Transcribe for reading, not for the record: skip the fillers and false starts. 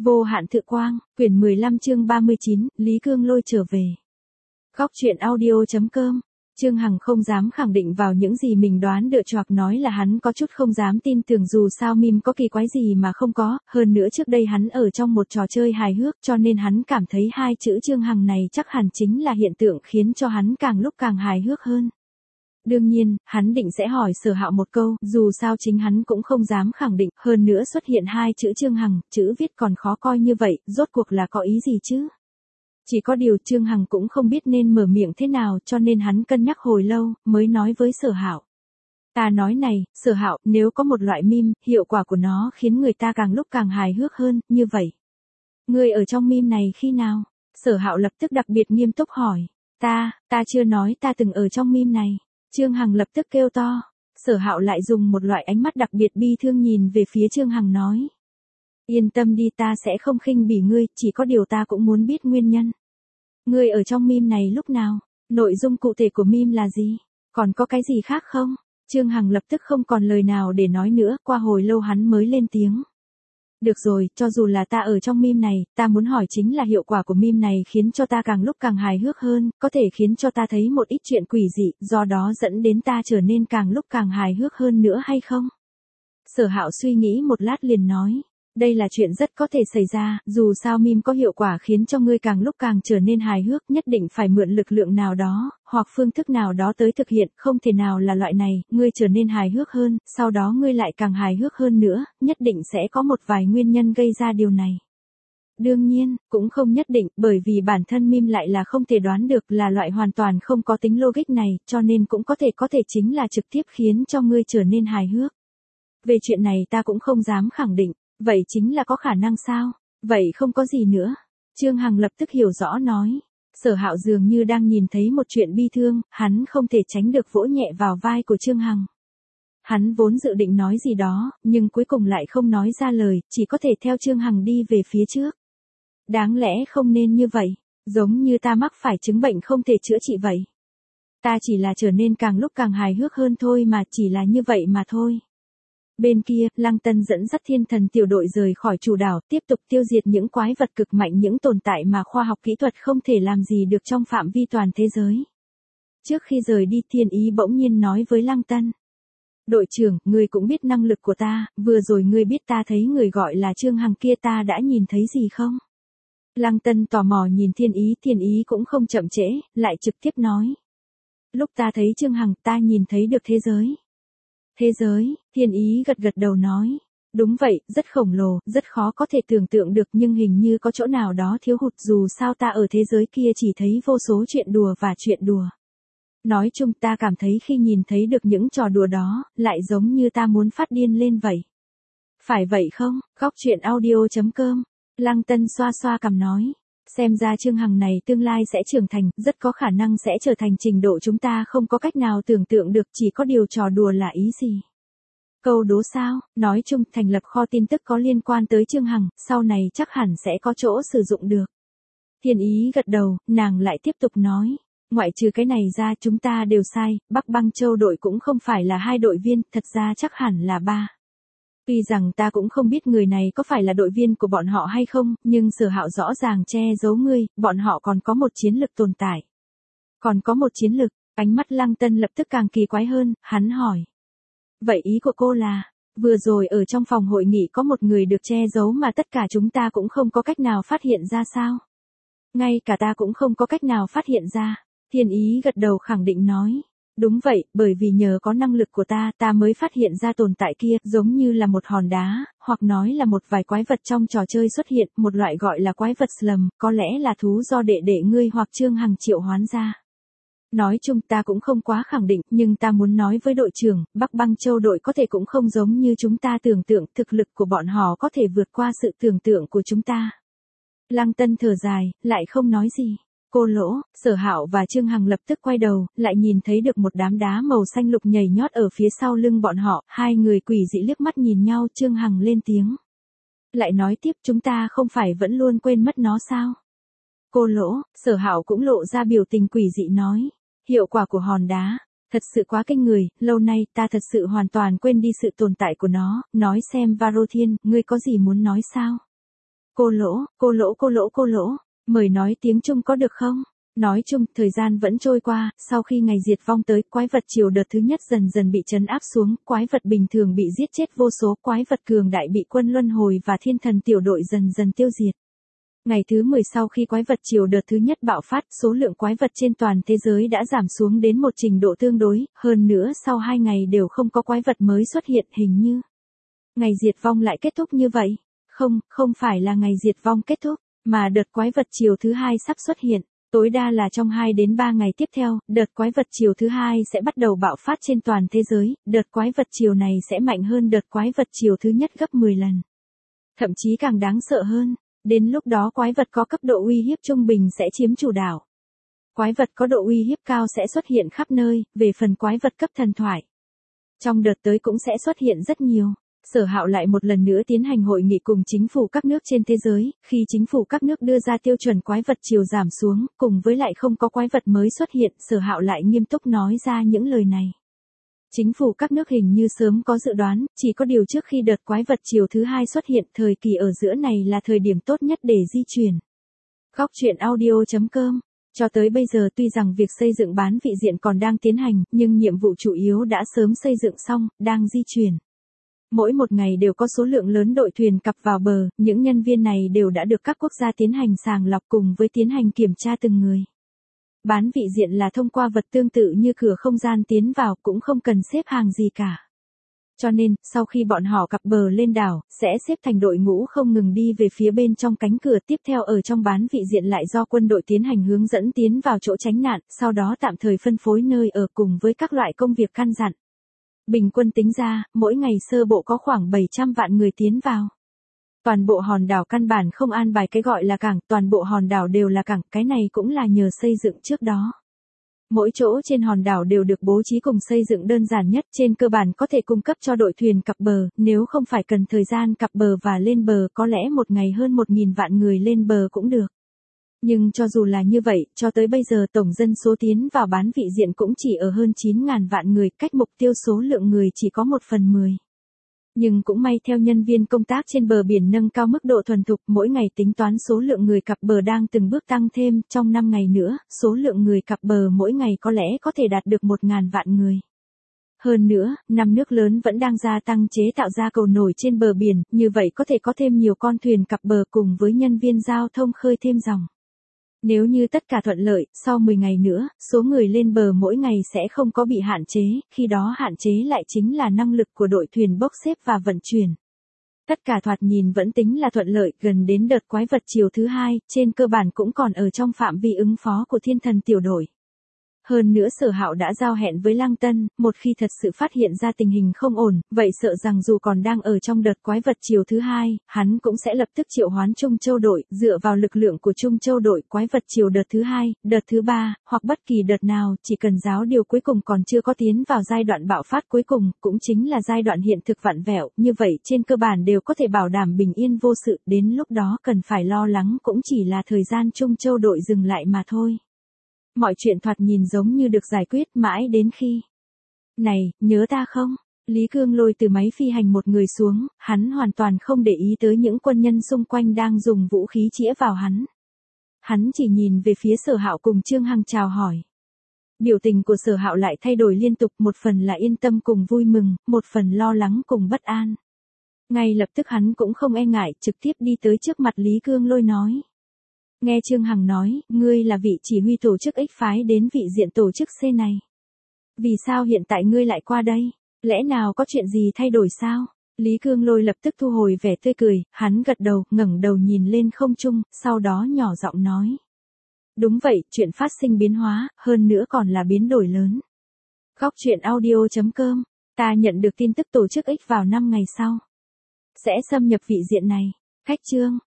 Vô hạn thực quang, quyển 15 chương 39, Lý Cương Lôi trở về. Góc truyện audio.com. Trương Hằng không dám khẳng định vào những gì mình đoán được, choạc nói là hắn có chút không dám tin tưởng, dù sao meme có kỳ quái gì mà không có, hơn nữa trước đây hắn ở trong một trò chơi hài hước, cho nên hắn cảm thấy hai chữ Trương Hằng này chắc hẳn chính là hiện tượng khiến cho hắn càng lúc càng hài hước hơn. Đương nhiên, hắn định sẽ hỏi Sở Hạo một câu, dù sao chính hắn cũng không dám khẳng định, hơn nữa xuất hiện hai chữ Trương Hằng, chữ viết còn khó coi như vậy, rốt cuộc là có ý gì chứ? Chỉ có điều Trương Hằng cũng không biết nên mở miệng thế nào, cho nên hắn cân nhắc hồi lâu, mới nói với Sở Hạo. Ta nói này, Sở Hạo, nếu có một loại meme, hiệu quả của nó khiến người ta càng lúc càng hài hước hơn, như vậy. Ngươi ở trong meme này khi nào? Sở Hạo lập tức đặc biệt nghiêm túc hỏi. Ta chưa nói ta từng ở trong meme này. Trương Hằng lập tức kêu to. Sở Hạo lại dùng một loại ánh mắt đặc biệt bi thương nhìn về phía Trương Hằng nói. Yên tâm đi, ta sẽ không khinh bỉ ngươi, chỉ có điều ta cũng muốn biết nguyên nhân. Ngươi ở trong meme này lúc nào? Nội dung cụ thể của meme là gì? Còn có cái gì khác không? Trương Hằng lập tức không còn lời nào để nói nữa, qua hồi lâu hắn mới lên tiếng. Được rồi, cho dù là ta ở trong meme này, ta muốn hỏi chính là hiệu quả của meme này khiến cho ta càng lúc càng hài hước hơn, có thể khiến cho ta thấy một ít chuyện quỷ dị, do đó dẫn đến ta trở nên càng lúc càng hài hước hơn nữa hay không? Sở Hạo suy nghĩ một lát liền nói. Đây là chuyện rất có thể xảy ra, dù sao meme có hiệu quả khiến cho ngươi càng lúc càng trở nên hài hước, nhất định phải mượn lực lượng nào đó, hoặc phương thức nào đó tới thực hiện, không thể nào là loại này, ngươi trở nên hài hước hơn, sau đó ngươi lại càng hài hước hơn nữa, nhất định sẽ có một vài nguyên nhân gây ra điều này. Đương nhiên, cũng không nhất định, bởi vì bản thân meme lại là không thể đoán được, là loại hoàn toàn không có tính logic này, cho nên cũng có thể chính là trực tiếp khiến cho ngươi trở nên hài hước. Về chuyện này ta cũng không dám khẳng định. Vậy chính là có khả năng sao? Vậy không có gì nữa. Trương Hằng lập tức hiểu rõ nói. Sở Hạo dường như đang nhìn thấy một chuyện bi thương, hắn không thể tránh được vỗ nhẹ vào vai của Trương Hằng. Hắn vốn dự định nói gì đó, nhưng cuối cùng lại không nói ra lời, chỉ có thể theo Trương Hằng đi về phía trước. Đáng lẽ không nên như vậy, giống như ta mắc phải chứng bệnh không thể chữa trị vậy. Ta chỉ là trở nên càng lúc càng hài hước hơn thôi mà, chỉ là như vậy mà thôi. Bên kia, Lăng Tân dẫn dắt thiên thần tiểu đội rời khỏi chủ đảo, tiếp tục tiêu diệt những quái vật cực mạnh, những tồn tại mà khoa học kỹ thuật không thể làm gì được trong phạm vi toàn thế giới. Trước khi rời đi, Thiên Ý bỗng nhiên nói với Lăng Tân. Đội trưởng, ngươi cũng biết năng lực của ta, vừa rồi ngươi biết ta thấy người gọi là Trương Hằng kia ta đã nhìn thấy gì không? Lăng Tân tò mò nhìn Thiên Ý cũng không chậm trễ, lại trực tiếp nói. Lúc ta thấy Trương Hằng ta nhìn thấy được thế giới. Thế giới, Thiên Ý gật đầu nói. Đúng vậy, rất khổng lồ, rất khó có thể tưởng tượng được, nhưng hình như có chỗ nào đó thiếu hụt, dù sao ta ở thế giới kia chỉ thấy vô số chuyện đùa và chuyện đùa. Nói chung ta cảm thấy khi nhìn thấy được những trò đùa đó, lại giống như ta muốn phát điên lên vậy. Phải vậy không? Góc truyện audio.com. Lăng Tân xoa xoa cằm nói. Xem ra Trương Hằng này tương lai sẽ trưởng thành, rất có khả năng sẽ trở thành trình độ chúng ta không có cách nào tưởng tượng được, chỉ có điều trò đùa là ý gì? Câu đố sao? Nói chung, thành lập kho tin tức có liên quan tới Trương Hằng, sau này chắc hẳn sẽ có chỗ sử dụng được. Thiên Ý gật đầu, nàng lại tiếp tục nói. Ngoại trừ cái này ra chúng ta đều sai, Bắc Băng Châu đội cũng không phải là 2 đội viên, thật ra chắc hẳn là 3. Tuy rằng ta cũng không biết người này có phải là đội viên của bọn họ hay không, nhưng Sở Hạo rõ ràng che giấu ngươi, bọn họ còn có một chiến lực tồn tại. Còn có một chiến lực, ánh mắt Lăng Tân lập tức càng kỳ quái hơn, hắn hỏi. Vậy ý của cô là, vừa rồi ở trong phòng hội nghị có một người được che giấu mà tất cả chúng ta cũng không có cách nào phát hiện ra sao? Ngay cả ta cũng không có cách nào phát hiện ra. Thiên Ý gật đầu khẳng định nói. Đúng vậy, bởi vì nhờ có năng lực của ta mới phát hiện ra tồn tại kia, giống như là một hòn đá, hoặc nói là một vài quái vật trong trò chơi xuất hiện, một loại gọi là quái vật slum, có lẽ là thú do đệ ngươi hoặc Trương Hằng triệu hoán ra. Nói chung ta cũng không quá khẳng định, nhưng ta muốn nói với đội trưởng, Bắc Băng Châu đội có thể cũng không giống như chúng ta tưởng tượng, thực lực của bọn họ có thể vượt qua sự tưởng tượng của chúng ta. Lăng Tân thở dài, lại không nói gì. Cô Lỗ, Sở Hạo và Trương Hằng lập tức quay đầu, lại nhìn thấy được một đám đá màu xanh lục nhảy nhót ở phía sau lưng bọn họ, hai người quỷ dị liếc mắt nhìn nhau, Trương Hằng lên tiếng. Lại nói tiếp, chúng ta không phải vẫn luôn quên mất nó sao? Cô Lỗ, Sở Hạo cũng lộ ra biểu tình quỷ dị nói, hiệu quả của hòn đá, thật sự quá kinh người, lâu nay ta thật sự hoàn toàn quên đi sự tồn tại của nó, nói xem Varo Thiên, ngươi có gì muốn nói sao? Cô lỗ, mời nói tiếng Trung có được không? Nói chung, thời gian vẫn trôi qua, sau khi ngày diệt vong tới, quái vật triều đợt thứ nhất dần dần bị trấn áp xuống, quái vật bình thường bị giết chết vô số, quái vật cường đại bị quân luân hồi và thiên thần tiểu đội dần dần tiêu diệt. Ngày thứ 10 sau khi quái vật triều đợt thứ nhất bạo phát, số lượng quái vật trên toàn thế giới đã giảm xuống đến một trình độ tương đối, hơn nữa sau 2 ngày đều không có quái vật mới xuất hiện, hình như ngày diệt vong lại kết thúc như vậy. Không phải là ngày diệt vong kết thúc, mà đợt quái vật triều thứ hai sắp xuất hiện. Tối đa là trong 2 đến 3 ngày tiếp theo, đợt quái vật triều thứ hai sẽ bắt đầu bạo phát trên toàn thế giới, đợt quái vật triều này sẽ mạnh hơn đợt quái vật triều thứ nhất gấp 10 lần. Thậm chí càng đáng sợ hơn, đến lúc đó quái vật có cấp độ uy hiếp trung bình sẽ chiếm chủ đạo. Quái vật có độ uy hiếp cao sẽ xuất hiện khắp nơi, về phần quái vật cấp thần thoại. Trong đợt tới cũng sẽ xuất hiện rất nhiều. Sở Hạo lại một lần nữa tiến hành hội nghị cùng chính phủ các nước trên thế giới, khi chính phủ các nước đưa ra tiêu chuẩn quái vật triều giảm xuống, cùng với lại không có quái vật mới xuất hiện, Sở Hạo lại nghiêm túc nói ra những lời này. Chính phủ các nước hình như sớm có dự đoán, chỉ có điều trước khi đợt quái vật triều thứ hai xuất hiện, thời kỳ ở giữa này là thời điểm tốt nhất để di chuyển. Góc truyện audio.com. Cho tới bây giờ tuy rằng việc xây dựng bán vị diện còn đang tiến hành, nhưng nhiệm vụ chủ yếu đã sớm xây dựng xong, đang di chuyển. Mỗi một ngày đều có số lượng lớn đội thuyền cập vào bờ, những nhân viên này đều đã được các quốc gia tiến hành sàng lọc cùng với tiến hành kiểm tra từng người. Bán vị diện là thông qua vật tương tự như cửa không gian tiến vào, cũng không cần xếp hàng gì cả. Cho nên, sau khi bọn họ cập bờ lên đảo, sẽ xếp thành đội ngũ không ngừng đi về phía bên trong cánh cửa, tiếp theo ở trong bán vị diện lại do quân đội tiến hành hướng dẫn tiến vào chỗ tránh nạn, sau đó tạm thời phân phối nơi ở cùng với các loại công việc căn dặn. Bình quân tính ra, mỗi ngày sơ bộ có khoảng 700 vạn người tiến vào. Toàn bộ hòn đảo căn bản không an bài cái gọi là cảng, toàn bộ hòn đảo đều là cảng, cái này cũng là nhờ xây dựng trước đó. Mỗi chỗ trên hòn đảo đều được bố trí cùng xây dựng đơn giản nhất, trên cơ bản có thể cung cấp cho đội thuyền cập bờ, nếu không phải cần thời gian cập bờ và lên bờ có lẽ một ngày hơn 1.000 vạn người lên bờ cũng được. Nhưng cho dù là như vậy, cho tới bây giờ tổng dân số tiến vào bán vị diện cũng chỉ ở hơn 9.000 vạn người, cách mục tiêu số lượng người chỉ có 1/10. Nhưng cũng may theo nhân viên công tác trên bờ biển nâng cao mức độ thuần thục, mỗi ngày tính toán số lượng người cập bờ đang từng bước tăng thêm, trong 5 ngày nữa, số lượng người cập bờ mỗi ngày có lẽ có thể đạt được 1.000 vạn người. Hơn nữa, 5 nước lớn vẫn đang gia tăng chế tạo ra cầu nổi trên bờ biển, như vậy có thể có thêm nhiều con thuyền cập bờ cùng với nhân viên giao thông khơi thêm dòng. Nếu như tất cả thuận lợi, sau 10 ngày nữa, số người lên bờ mỗi ngày sẽ không có bị hạn chế, khi đó hạn chế lại chính là năng lực của đội thuyền bốc xếp và vận chuyển. Tất cả thoạt nhìn vẫn tính là thuận lợi, gần đến đợt quái vật chiều thứ hai, trên cơ bản cũng còn ở trong phạm vi ứng phó của thiên thần tiểu đội. Hơn nữa Sở Hạo đã giao hẹn với Lăng Tân, một khi thật sự phát hiện ra tình hình không ổn, vậy sợ rằng dù còn đang ở trong đợt quái vật chiều thứ hai, hắn cũng sẽ lập tức triệu hoán Trung Châu đội, dựa vào lực lượng của Trung Châu đội quái vật chiều đợt thứ hai, đợt thứ ba, hoặc bất kỳ đợt nào, chỉ cần giáo điều cuối cùng còn chưa có tiến vào giai đoạn bạo phát cuối cùng, cũng chính là giai đoạn hiện thực vặn vẹo, như vậy trên cơ bản đều có thể bảo đảm bình yên vô sự, đến lúc đó cần phải lo lắng cũng chỉ là thời gian Trung Châu đội dừng lại mà thôi. Mọi chuyện thoạt nhìn giống như được giải quyết mãi đến khi. Này, nhớ ta không? Lý Cương Lôi từ máy phi hành một người xuống, hắn hoàn toàn không để ý tới những quân nhân xung quanh đang dùng vũ khí chĩa vào hắn. Hắn chỉ nhìn về phía Sở Hạo cùng Trương Hằng chào hỏi. Biểu tình của Sở Hạo lại thay đổi liên tục, một phần là yên tâm cùng vui mừng, một phần lo lắng cùng bất an. Ngay lập tức hắn cũng không e ngại, trực tiếp đi tới trước mặt Lý Cương Lôi nói. Nghe Trương Hằng nói, ngươi là vị chỉ huy tổ chức X phái đến vị diện tổ chức C này. Vì sao hiện tại ngươi lại qua đây? Lẽ nào có chuyện gì thay đổi sao? Lý Cương Lôi lập tức thu hồi vẻ tươi cười, hắn gật đầu, ngẩng đầu nhìn lên không trung, sau đó nhỏ giọng nói. Đúng vậy, chuyện phát sinh biến hóa, hơn nữa còn là biến đổi lớn. Góc truyện audio.com, ta nhận được tin tức tổ chức X vào 5 ngày sau sẽ xâm nhập vị diện này. Khách chương.